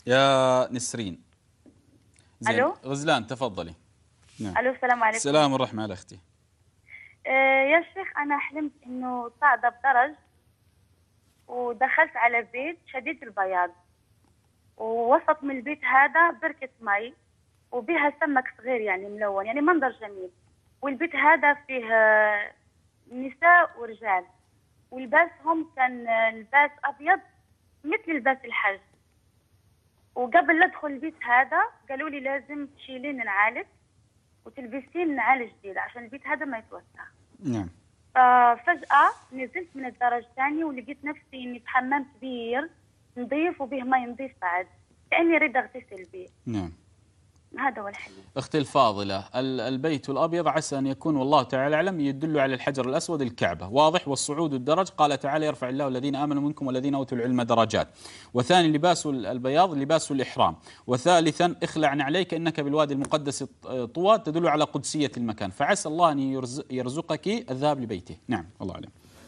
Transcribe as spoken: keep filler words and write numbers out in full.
يا نسرين. زين، الو. غزلان تفضلي. نعم. الو، السلام عليكم. السلام والرحمة على أختي. آه يا شيخ، انا حلمت انه صاعده بدرج ودخلت على بيت شديد البياض، ووسط من البيت هذا بركه مي وبها سمك صغير يعني ملون، يعني منظر جميل. والبيت هذا فيه آه، نساء ورجال، ولباسهم كان آه، لباس ابيض مثل لباس الحج. وقبل لا ادخل البيت هذا قالوا لي لازم تشيلين نعالك وتلبسين نعال جديده عشان البيت هذا ما يتوسخ. نعم. ففجأة نزلت من الدرج الثاني ولقيت نفسي اني في حمام كبير نظيف وبه ماء نظيف بعد، كأني اريد اغتسل به. نعم. هذا هو الحلم. أختي الفاضلة، ال- البيت الأبيض عسى أن يكون والله تعالى أعلم يدل على الحجر الأسود الكعبة، واضح. والصعود الدرج قال تعالى يرفع الله الذين آمنوا منكم والذين أوتوا العلم درجات. وثاني لباس البياض لباس الإحرام. وثالثا اخلع نعليك إنك بالوادي المقدس طوى، تدل على قدسية المكان. فعسى الله أن يرزق يرزقك الذهاب لبيته. نعم، الله أعلم.